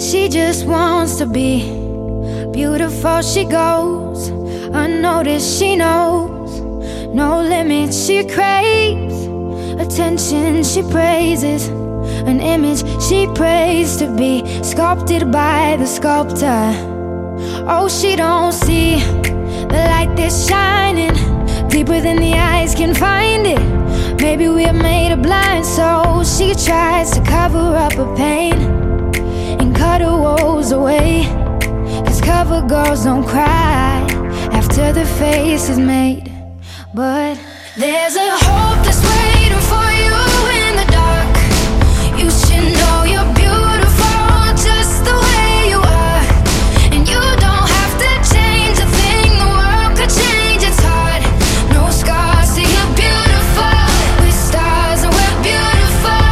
She just wants to be beautiful. She goes unnoticed. She knows no limits. She craves attention. She praises an image she prays to be sculpted by the sculptor. Oh, she don't see the light that's shining deeper than the eyes can find it. Maybe we're made of blind souls. She tries to cover up her pain and cut her woes away, 'cause cover girls don't cry after the face is made. But there's a hope that's waiting for you in the dark. You should know you're beautiful just the way you are, and you don't have to change a thing. The world could change, it's hard. No scars, see you're beautiful. We're stars and we're beautiful.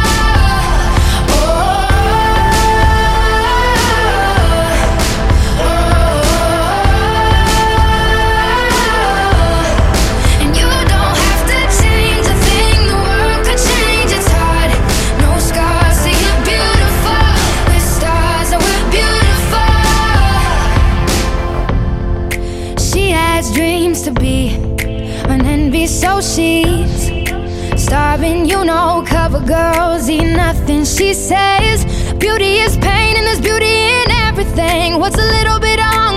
And you don't have to change a thing. The world could change, it's hard. No scars, see you're beautiful. We're stars and we're beautiful. She has dreams to be an envy, so she's starving. You know, cover girls eat nothing. She says beauty is pain and there's beauty in everything. What's a little bit on